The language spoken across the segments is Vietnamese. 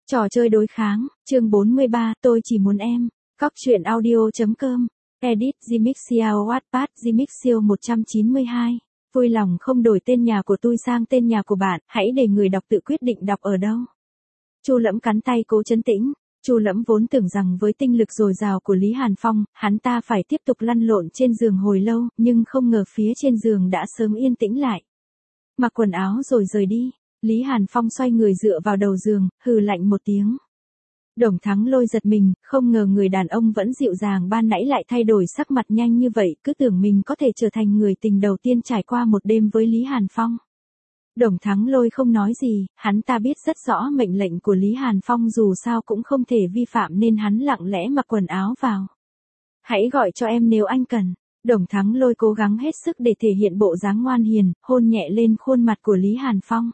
Trò chơi đối kháng, chương 43, tôi chỉ muốn em. Cóc truyện audio.com. Edit Gmixio Wattpad Gmixio 192. Vui lòng không đổi tên nhà của tôi sang tên nhà của bạn, hãy để người đọc tự quyết định đọc ở đâu. Chu Lẫm cắn tay cố trấn tĩnh. Chu Lẫm vốn tưởng rằng với tinh lực dồi dào của Lý Hàn Phong, hắn ta phải tiếp tục lăn lộn trên giường hồi lâu, nhưng không ngờ phía trên giường đã sớm yên tĩnh lại. Mặc quần áo rồi rời đi. Lý Hàn Phong xoay người dựa vào đầu giường, hừ lạnh một tiếng. Đồng Thắng Lôi giật mình, không ngờ người đàn ông vẫn dịu dàng ban nãy lại thay đổi sắc mặt nhanh như vậy, cứ tưởng mình có thể trở thành người tình đầu tiên trải qua một đêm với Lý Hàn Phong. Đồng Thắng Lôi không nói gì, hắn ta biết rất rõ mệnh lệnh của Lý Hàn Phong dù sao cũng không thể vi phạm nên hắn lặng lẽ mặc quần áo vào. Hãy gọi cho em nếu anh cần. Đồng Thắng Lôi cố gắng hết sức để thể hiện bộ dáng ngoan hiền, hôn nhẹ lên khuôn mặt của Lý Hàn Phong.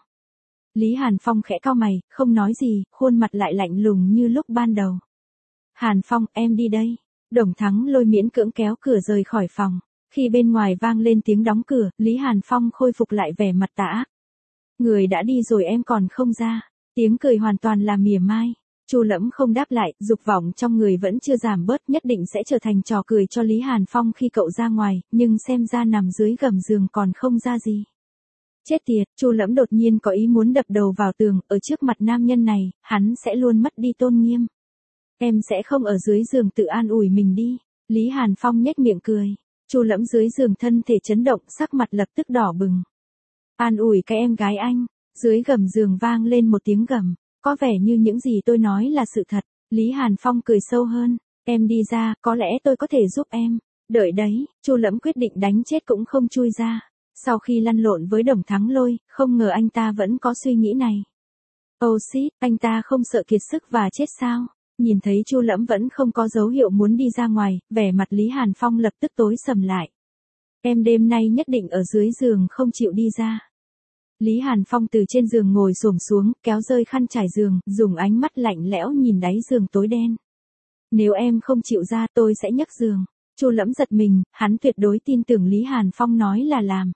Lý Hàn Phong khẽ cau mày, không nói gì, khuôn mặt lại lạnh lùng như lúc ban đầu. Hàn Phong, em đi đây. Đồng Thắng Lôi miễn cưỡng kéo cửa rời khỏi phòng. Khi bên ngoài vang lên tiếng đóng cửa, Lý Hàn Phong khôi phục lại vẻ mặt tà ác. Người đã đi rồi em còn không ra. Tiếng cười hoàn toàn là mỉa mai. Chu Lẫm không đáp lại, dục vọng trong người vẫn chưa giảm bớt, nhất định sẽ trở thành trò cười cho Lý Hàn Phong khi cậu ra ngoài, nhưng xem ra nằm dưới gầm giường còn không ra gì. Chết tiệt, Chu Lẫm đột nhiên có ý muốn đập đầu vào tường, ở trước mặt nam nhân này, hắn sẽ luôn mất đi tôn nghiêm. Em sẽ không ở dưới giường tự an ủi mình đi. Lý Hàn Phong nhếch miệng cười. Chu Lẫm dưới giường thân thể chấn động, sắc mặt lập tức đỏ bừng. An ủi cái em gái anh. Dưới gầm giường vang lên một tiếng gầm. Có vẻ như những gì tôi nói là sự thật. Lý Hàn Phong cười sâu hơn. Em đi ra, có lẽ tôi có thể giúp em. Đợi đấy, Chu Lẫm quyết định đánh chết cũng không chui ra. Sau khi lăn lộn với Đồng Thắng Lôi, không ngờ anh ta vẫn có suy nghĩ này. Oh shit, anh ta không sợ kiệt sức và chết sao? Nhìn thấy Chu Lẫm vẫn không có dấu hiệu muốn đi ra ngoài, vẻ mặt Lý Hàn Phong lập tức tối sầm lại. Em đêm nay nhất định ở dưới giường không chịu đi ra. Lý Hàn Phong từ trên giường ngồi xổm xuống, kéo rơi khăn trải giường, dùng ánh mắt lạnh lẽo nhìn đáy giường tối đen. Nếu em không chịu ra tôi sẽ nhấc giường. Chu Lẫm giật mình, hắn tuyệt đối tin tưởng Lý Hàn Phong nói là làm.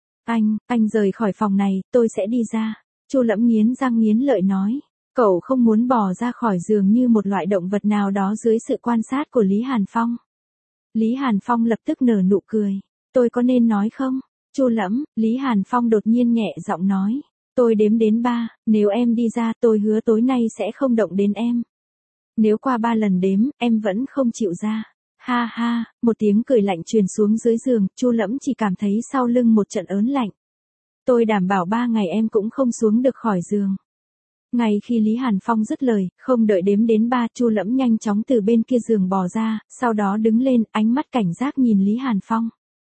Anh rời khỏi phòng này, tôi sẽ đi ra. Chu Lẫm nghiến răng nghiến lợi nói. Cậu không muốn bỏ ra khỏi giường như một loại động vật nào đó dưới sự quan sát của Lý Hàn Phong. Lý Hàn Phong lập tức nở nụ cười. Tôi có nên nói không? Chu Lẫm, Lý Hàn Phong đột nhiên nhẹ giọng nói. Tôi đếm đến 3, nếu em đi ra tôi hứa tối nay sẽ không động đến em. Nếu qua 3 lần đếm, em vẫn không chịu ra. Ha ha, một tiếng cười lạnh truyền xuống dưới giường, Chu Lẫm chỉ cảm thấy sau lưng một trận ớn lạnh. Tôi đảm bảo 3 ngày em cũng không xuống được khỏi giường. Ngay khi Lý Hàn Phong dứt lời, không đợi đếm đến 3, Chu Lẫm nhanh chóng từ bên kia giường bò ra, sau đó đứng lên, ánh mắt cảnh giác nhìn Lý Hàn Phong.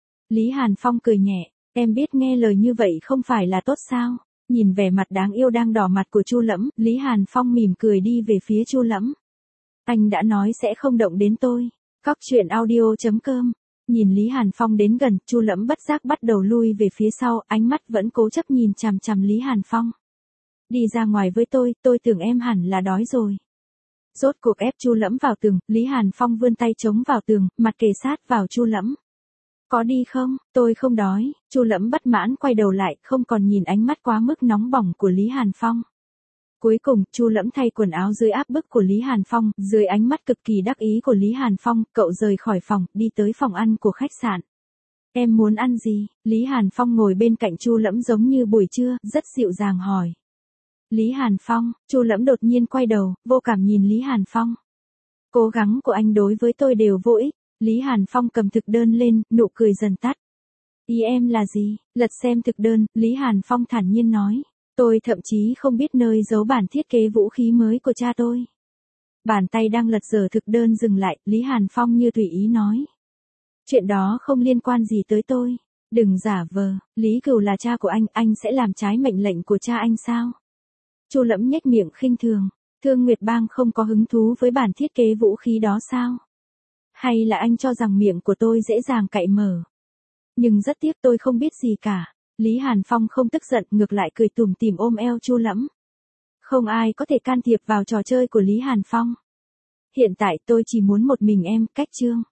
Lý Hàn Phong cười nhẹ, em biết nghe lời như vậy không phải là tốt sao? Nhìn vẻ mặt đáng yêu đang đỏ mặt của Chu Lẫm, Lý Hàn Phong mỉm cười đi về phía Chu Lẫm. Anh đã nói sẽ không động đến tôi. Cóc truyện audio.com. Nhìn Lý Hàn Phong đến gần, Chu Lẫm bất giác bắt đầu lui về phía sau, ánh mắt vẫn cố chấp nhìn chằm chằm Lý Hàn Phong. Đi ra ngoài với tôi tưởng em hẳn là đói rồi. Rốt cuộc ép Chu Lẫm vào tường, Lý Hàn Phong vươn tay chống vào tường, mặt kề sát vào Chu Lẫm. Có đi không? Tôi không đói. Chu Lẫm bất mãn quay đầu lại, không còn nhìn ánh mắt quá mức nóng bỏng của Lý Hàn Phong. Cuối cùng, Chu Lẫm thay quần áo dưới áp bức của Lý Hàn Phong, dưới ánh mắt cực kỳ đắc ý của Lý Hàn Phong, cậu rời khỏi phòng, đi tới phòng ăn của khách sạn. Em muốn ăn gì? Lý Hàn Phong ngồi bên cạnh Chu Lẫm giống như buổi trưa, rất dịu dàng hỏi. Lý Hàn Phong, Chu Lẫm đột nhiên quay đầu, vô cảm nhìn Lý Hàn Phong. Cố gắng của anh đối với tôi đều vô ích. Lý Hàn Phong cầm thực đơn lên, nụ cười dần tắt. Ý em là gì? Lật xem thực đơn, Lý Hàn Phong thản nhiên nói. Tôi thậm chí không biết nơi giấu bản thiết kế vũ khí mới của cha tôi. Bàn tay đang lật dở thực đơn dừng lại, Lý Hàn Phong như tùy ý nói. Chuyện đó không liên quan gì tới tôi. Đừng giả vờ, Lý Cửu là cha của anh sẽ làm trái mệnh lệnh của cha anh sao? Chu Lẫm nhếch miệng khinh thường. Thương Nguyệt Bang không có hứng thú với bản thiết kế vũ khí đó sao? Hay là anh cho rằng miệng của tôi dễ dàng cậy mở? Nhưng rất tiếc tôi không biết gì cả. Lý Hàn Phong không tức giận, ngược lại cười tủm tỉm ôm eo Chu Lẫm. Không ai có thể can thiệp vào trò chơi của Lý Hàn Phong. Hiện tại tôi chỉ muốn một mình em, cách chương.